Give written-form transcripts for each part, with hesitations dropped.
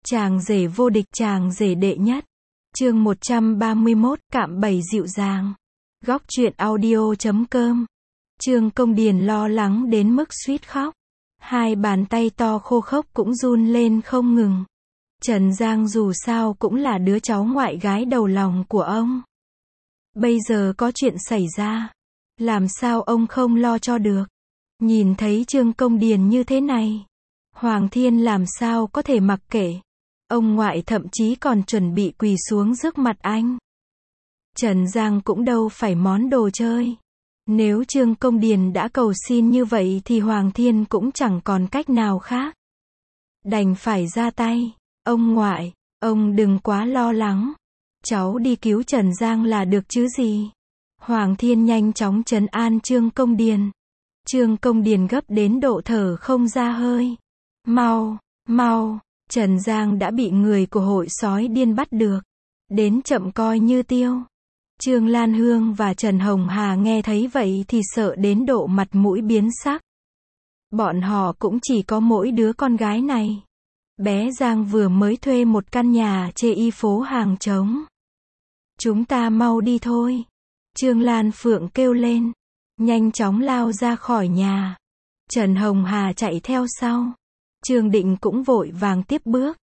Chàng rể vô địch, chàng rể đệ nhất. Chương 131, cạm bẫy dịu dàng. Góc truyện audio.com. Trương Công Điền lo lắng đến mức suýt khóc. Hai bàn tay to khô khốc cũng run lên không ngừng. Trần Giang dù sao cũng là đứa cháu ngoại gái đầu lòng của ông. Bây giờ có chuyện xảy ra, làm sao ông không lo cho được. Nhìn thấy Trương Công Điền như thế này, Hoàng Thiên làm sao có thể mặc kệ. Ông ngoại thậm chí còn chuẩn bị quỳ xuống trước mặt anh. Trần Giang cũng đâu phải món đồ chơi. Nếu Trương Công Điền đã cầu xin như vậy thì Hoàng Thiên cũng chẳng còn cách nào khác. Đành phải ra tay. Ông ngoại, ông đừng quá lo lắng. Cháu đi cứu Trần Giang là được chứ gì. Hoàng Thiên nhanh chóng trấn an Trương Công Điền. Trương Công Điền gấp đến độ thở không ra hơi. Mau, mau, Trần Giang đã bị người của hội sói điên bắt được. Đến chậm coi như tiêu. Trương Lan Hương và Trần Hồng Hà nghe thấy vậy thì sợ đến độ mặt mũi biến sắc. Bọn họ cũng chỉ có mỗi đứa con gái này. Bé Giang vừa mới thuê một căn nhà chê y phố hàng trống. Chúng ta mau đi thôi. Trương Lan Phượng kêu lên. Nhanh chóng lao ra khỏi nhà. Trần Hồng Hà chạy theo sau. Trương Định cũng vội vàng tiếp bước.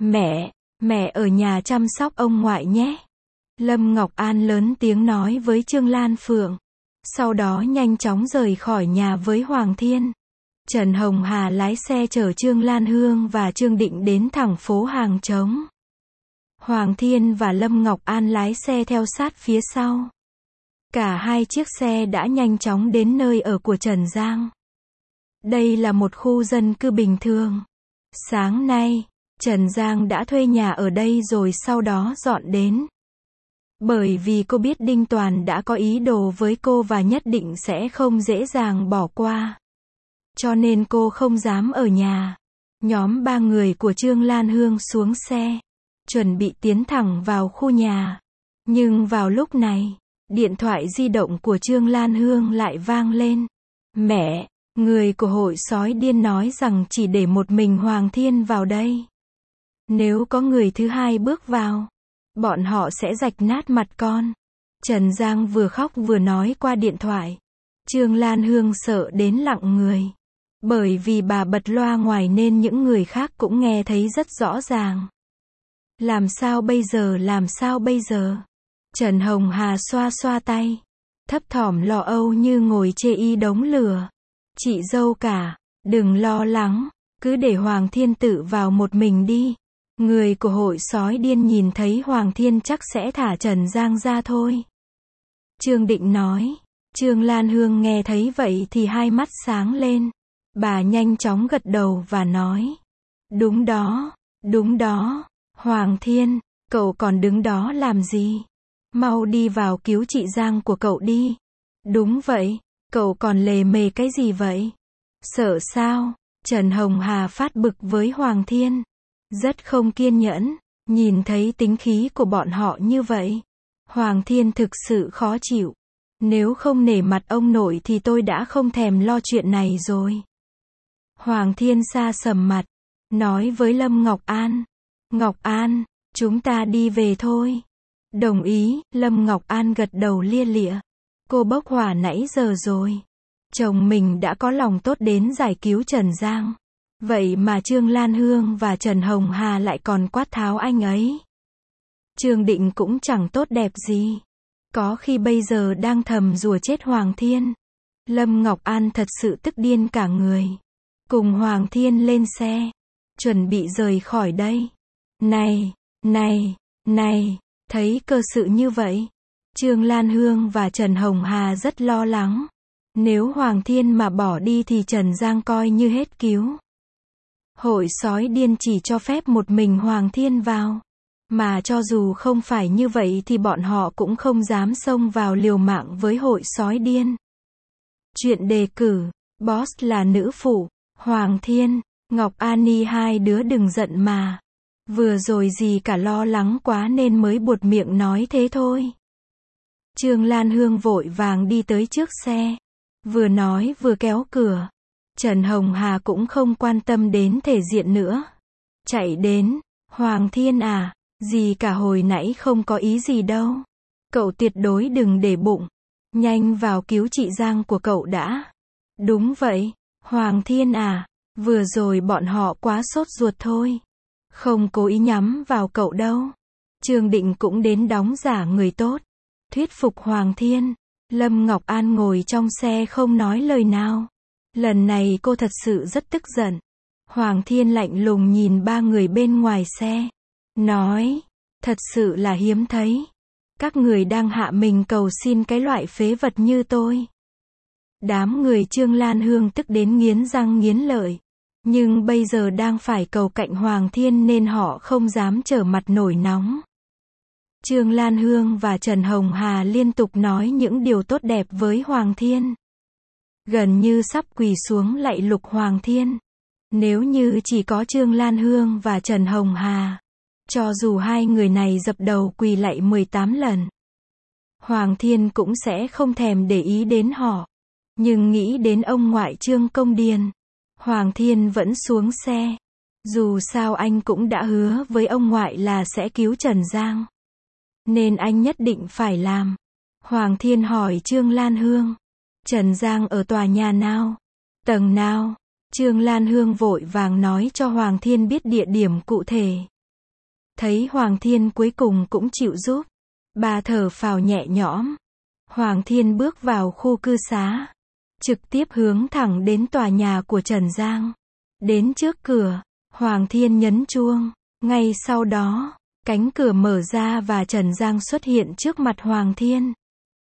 Mẹ ở nhà chăm sóc ông ngoại nhé. Lâm Ngọc An lớn tiếng nói với Trương Lan Phượng. Sau đó nhanh chóng rời khỏi nhà với Hoàng Thiên. Trần Hồng Hà lái xe chở Trương Lan Hương và Trương Định đến thẳng phố hàng trống. Hoàng Thiên và Lâm Ngọc An lái xe theo sát phía sau. Cả hai chiếc xe đã nhanh chóng đến nơi ở của Trần Giang. Đây là một khu dân cư bình thường. Sáng nay, Trần Giang đã thuê nhà ở đây rồi sau đó dọn đến. Bởi vì cô biết Đinh Toàn đã có ý đồ với cô và nhất định sẽ không dễ dàng bỏ qua. Cho nên cô không dám ở nhà. Nhóm 3 người của Trương Lan Hương xuống xe, chuẩn bị tiến thẳng vào khu nhà. Nhưng vào lúc này, điện thoại di động của Trương Lan Hương lại vang lên. Mẹ, người của hội sói điên nói rằng chỉ để một mình Hoàng Thiên vào đây. Nếu có người thứ hai bước vào, bọn họ sẽ rạch nát mặt con. Trần Giang vừa khóc vừa nói qua điện thoại. Trương Lan Hương sợ đến lặng người. Bởi vì bà bật loa ngoài nên những người khác cũng nghe thấy rất rõ ràng. Làm sao bây giờ? Trần Hồng Hà xoa xoa tay. Thấp thỏm lo âu như ngồi chê y đống lửa. Chị dâu cả, đừng lo lắng, cứ để Hoàng Thiên tự vào một mình đi. Người của hội sói điên nhìn thấy Hoàng Thiên chắc sẽ thả Trần Giang ra thôi. Trương Định nói. Trương Lan Hương nghe thấy vậy thì hai mắt sáng lên. Bà nhanh chóng gật đầu và nói. Đúng đó, Hoàng Thiên, cậu còn đứng đó làm gì? Mau đi vào cứu chị Giang của cậu đi. Đúng vậy, cậu còn lề mề cái gì vậy? Sợ sao? Trần Hồng Hà phát bực với Hoàng Thiên. Rất không kiên nhẫn, nhìn thấy tính khí của bọn họ như vậy. Hoàng Thiên thực sự khó chịu. Nếu không nể mặt ông nội thì tôi đã không thèm lo chuyện này rồi. Hoàng Thiên sa sầm mặt, nói với Lâm Ngọc An. Ngọc An, chúng ta đi về thôi. Đồng ý, Lâm Ngọc An gật đầu lia lịa. Cô bốc hỏa nãy giờ rồi. Chồng mình đã có lòng tốt đến giải cứu Trần Giang. Vậy mà Trương Lan Hương và Trần Hồng Hà lại còn quát tháo anh ấy. Trương Định cũng chẳng tốt đẹp gì. Có khi bây giờ đang thầm rủa chết Hoàng Thiên. Lâm Ngọc An thật sự tức điên cả người. Cùng Hoàng Thiên lên xe. Chuẩn bị rời khỏi đây. Này, thấy cơ sự như vậy. Trương Lan Hương và Trần Hồng Hà rất lo lắng. Nếu Hoàng Thiên mà bỏ đi thì Trần Giang coi như hết cứu. Hội sói điên chỉ cho phép một mình Hoàng Thiên vào. Mà cho dù không phải như vậy thì bọn họ cũng không dám xông vào liều mạng với hội sói điên. Chuyện đề cử, boss là nữ phụ, Hoàng Thiên, Ngọc Ani hai đứa đừng giận mà. Vừa rồi gì cả lo lắng quá nên mới buột miệng nói thế thôi. Trương Lan Hương vội vàng đi tới trước xe. Vừa nói vừa kéo cửa. Trần Hồng Hà cũng không quan tâm đến thể diện nữa. Chạy đến, Hoàng Thiên à, gì cả hồi nãy không có ý gì đâu. Cậu tuyệt đối đừng để bụng. Nhanh vào cứu chị Giang của cậu đã. Đúng vậy, Hoàng Thiên à, vừa rồi bọn họ quá sốt ruột thôi. Không cố ý nhắm vào cậu đâu. Trương Định cũng đến đóng giả người tốt. Thuyết phục Hoàng Thiên. Lâm Ngọc An ngồi trong xe không nói lời nào. Lần này cô thật sự rất tức giận. Hoàng Thiên lạnh lùng nhìn ba người bên ngoài xe. Nói, thật sự là hiếm thấy. Các người đang hạ mình cầu xin cái loại phế vật như tôi. Đám người Trương Lan Hương tức đến nghiến răng nghiến lợi. Nhưng bây giờ đang phải cầu cạnh Hoàng Thiên nên họ không dám trở mặt nổi nóng. Trương Lan Hương và Trần Hồng Hà liên tục nói những điều tốt đẹp với Hoàng Thiên. Gần như sắp quỳ xuống lạy lục Hoàng Thiên. Nếu như chỉ có Trương Lan Hương và Trần Hồng Hà, cho dù hai người này dập đầu quỳ lạy 18 lần, Hoàng Thiên cũng sẽ không thèm để ý đến họ. Nhưng nghĩ đến ông ngoại Trương Công Điền, Hoàng Thiên vẫn xuống xe. Dù sao anh cũng đã hứa với ông ngoại là sẽ cứu Trần Giang. Nên anh nhất định phải làm. Hoàng Thiên hỏi Trương Lan Hương. Trần Giang ở tòa nhà nào? Tầng nào? Trương Lan Hương vội vàng nói cho Hoàng Thiên biết địa điểm cụ thể. Thấy Hoàng Thiên cuối cùng cũng chịu giúp. Bà thở phào nhẹ nhõm. Hoàng Thiên bước vào khu cư xá. Trực tiếp hướng thẳng đến tòa nhà của Trần Giang. Đến trước cửa, Hoàng Thiên nhấn chuông. Ngay sau đó, cánh cửa mở ra và Trần Giang xuất hiện trước mặt Hoàng Thiên.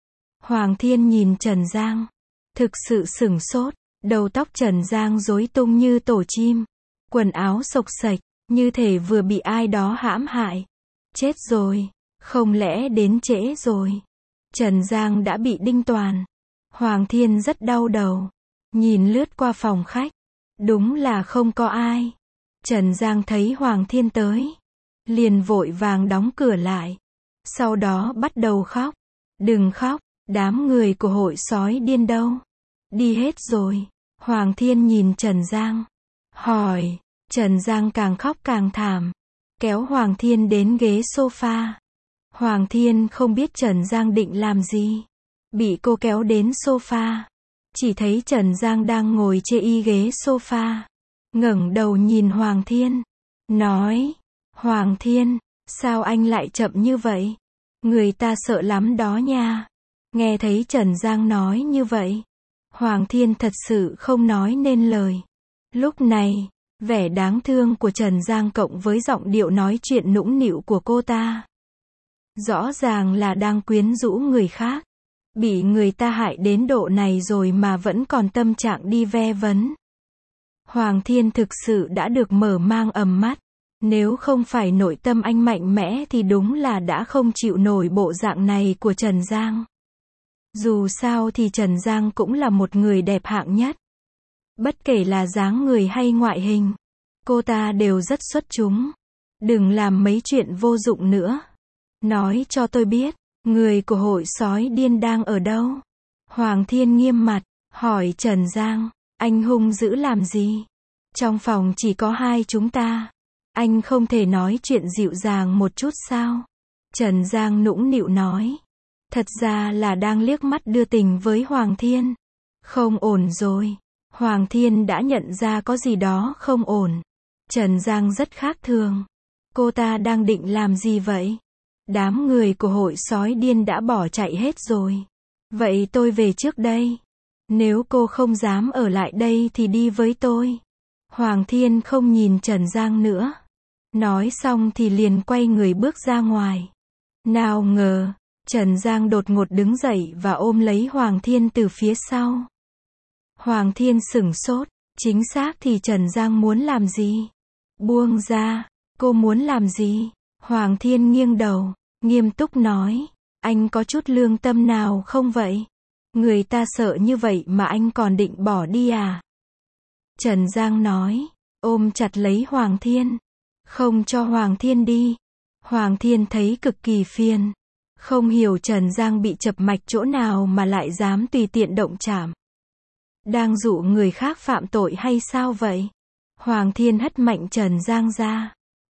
Hoàng Thiên nhìn Trần Giang. Thực sự sửng sốt. Đầu tóc Trần Giang rối tung như tổ chim. Quần áo xộc xệch, như thể vừa bị ai đó hãm hại. Chết rồi. Không lẽ đến trễ rồi. Trần Giang đã bị đinh toàn. Hoàng Thiên rất đau đầu. Nhìn lướt qua phòng khách. Đúng là không có ai. Trần Giang thấy Hoàng Thiên tới. Liền vội vàng đóng cửa lại. Sau đó bắt đầu khóc. Đừng khóc, đám người của hội sói điên đâu? Đi hết rồi. Hoàng Thiên nhìn Trần Giang. Hỏi. Trần Giang càng khóc càng thảm. Kéo Hoàng Thiên đến ghế sofa. Hoàng Thiên không biết Trần Giang định làm gì. Bị cô kéo đến sofa. Chỉ thấy Trần Giang đang ngồi chê y ghế sofa. Ngẩng đầu nhìn Hoàng Thiên. Nói. Hoàng Thiên, sao anh lại chậm như vậy? Người ta sợ lắm đó nha. Nghe thấy Trần Giang nói như vậy. Hoàng Thiên thật sự không nói nên lời. Lúc này, vẻ đáng thương của Trần Giang cộng với giọng điệu nói chuyện nũng nịu của cô ta. Rõ ràng là đang quyến rũ người khác. Bị người ta hại đến độ này rồi mà vẫn còn tâm trạng đi ve vấn. Hoàng Thiên thực sự đã được mở mang ầm mắt. Nếu không phải nội tâm anh mạnh mẽ thì đúng là đã không chịu nổi bộ dạng này của Trần Giang. Dù sao thì Trần Giang cũng là một người đẹp hạng nhất. Bất kể là dáng người hay ngoại hình, cô ta đều rất xuất chúng. Đừng làm mấy chuyện vô dụng nữa. Nói cho tôi biết, người của hội sói điên đang ở đâu? Hoàng Thiên nghiêm mặt, hỏi Trần Giang, anh hung dữ làm gì? Trong phòng chỉ có hai chúng ta. Anh không thể nói chuyện dịu dàng một chút sao? Trần Giang nũng nịu nói. Thật ra là đang liếc mắt đưa tình với Hoàng Thiên. Không ổn rồi. Hoàng Thiên đã nhận ra có gì đó không ổn. Trần Giang rất khác thường. Cô ta đang định làm gì vậy? Đám người của hội sói điên đã bỏ chạy hết rồi. Vậy tôi về trước đây. Nếu cô không dám ở lại đây thì đi với tôi. Hoàng Thiên không nhìn Trần Giang nữa. Nói xong thì liền quay người bước ra ngoài. Nào ngờ, Trần Giang đột ngột đứng dậy và ôm lấy Hoàng Thiên từ phía sau. Hoàng Thiên sửng sốt, chính xác thì Trần Giang muốn làm gì? Buông ra, cô muốn làm gì? Hoàng Thiên nghiêng đầu, nghiêm túc nói, anh có chút lương tâm nào không vậy? Người ta sợ như vậy mà anh còn định bỏ đi à? Trần Giang nói, ôm chặt lấy Hoàng Thiên, không cho Hoàng Thiên đi. Hoàng Thiên thấy cực kỳ phiền. Không hiểu Trần Giang bị chập mạch chỗ nào mà lại dám tùy tiện động chạm. Đang dụ người khác phạm tội hay sao vậy? Hoàng Thiên hất mạnh Trần Giang ra.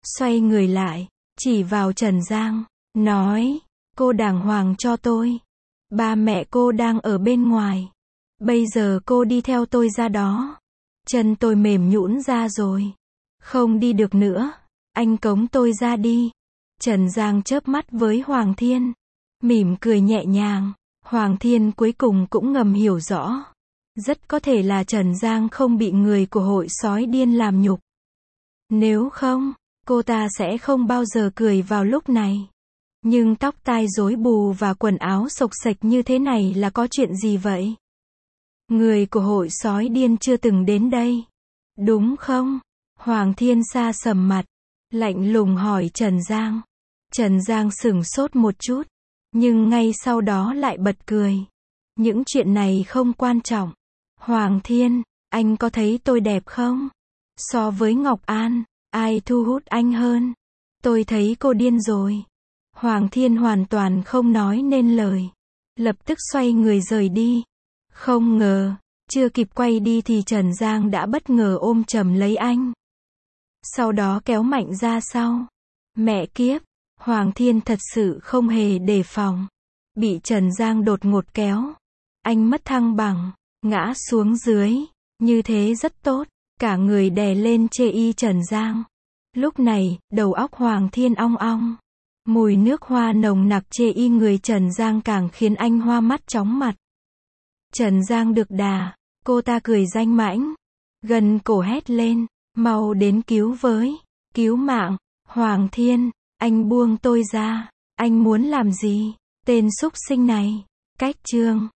xoay người lại, chỉ vào Trần Giang, nói, cô đàng hoàng cho tôi. Ba mẹ cô đang ở bên ngoài. Bây giờ cô đi theo tôi ra đó. Chân tôi mềm nhũn ra rồi. Không đi được nữa. Anh cống tôi ra đi. Trần Giang chớp mắt với Hoàng Thiên. Mỉm cười nhẹ nhàng. Hoàng Thiên cuối cùng cũng ngầm hiểu rõ. Rất có thể là Trần Giang không bị người của hội sói điên làm nhục. Nếu không, cô ta sẽ không bao giờ cười vào lúc này. Nhưng tóc tai rối bù và quần áo xộc xệch như thế này là có chuyện gì vậy? Người của hội sói điên chưa từng đến đây. Đúng không? Hoàng Thiên sa sầm mặt. Lạnh lùng hỏi Trần Giang. Trần Giang sửng sốt một chút. Nhưng ngay sau đó lại bật cười. Những chuyện này không quan trọng. Hoàng Thiên, anh có thấy tôi đẹp không? So với Ngọc An, ai thu hút anh hơn? Tôi thấy cô điên rồi. Hoàng Thiên hoàn toàn không nói nên lời. Lập tức xoay người rời đi. Không ngờ, chưa kịp quay đi thì Trần Giang đã bất ngờ ôm chầm lấy anh. Sau đó kéo mạnh ra sau. Mẹ kiếp, Hoàng Thiên thật sự không hề đề phòng. Bị Trần Giang đột ngột kéo. Anh mất thăng bằng, ngã xuống dưới. Như thế rất tốt, cả người đè lên chê y Trần Giang. Lúc này, đầu óc Hoàng Thiên ong ong. Mùi nước hoa nồng nặc chê y người Trần Giang càng khiến anh hoa mắt chóng mặt. Trần Giang được đà, cô ta cười danh mãnh. Gần cổ hét lên, mau đến cứu với, cứu mạng, Hoàng Thiên, anh buông tôi ra, anh muốn làm gì, tên súc sinh này. Cách chương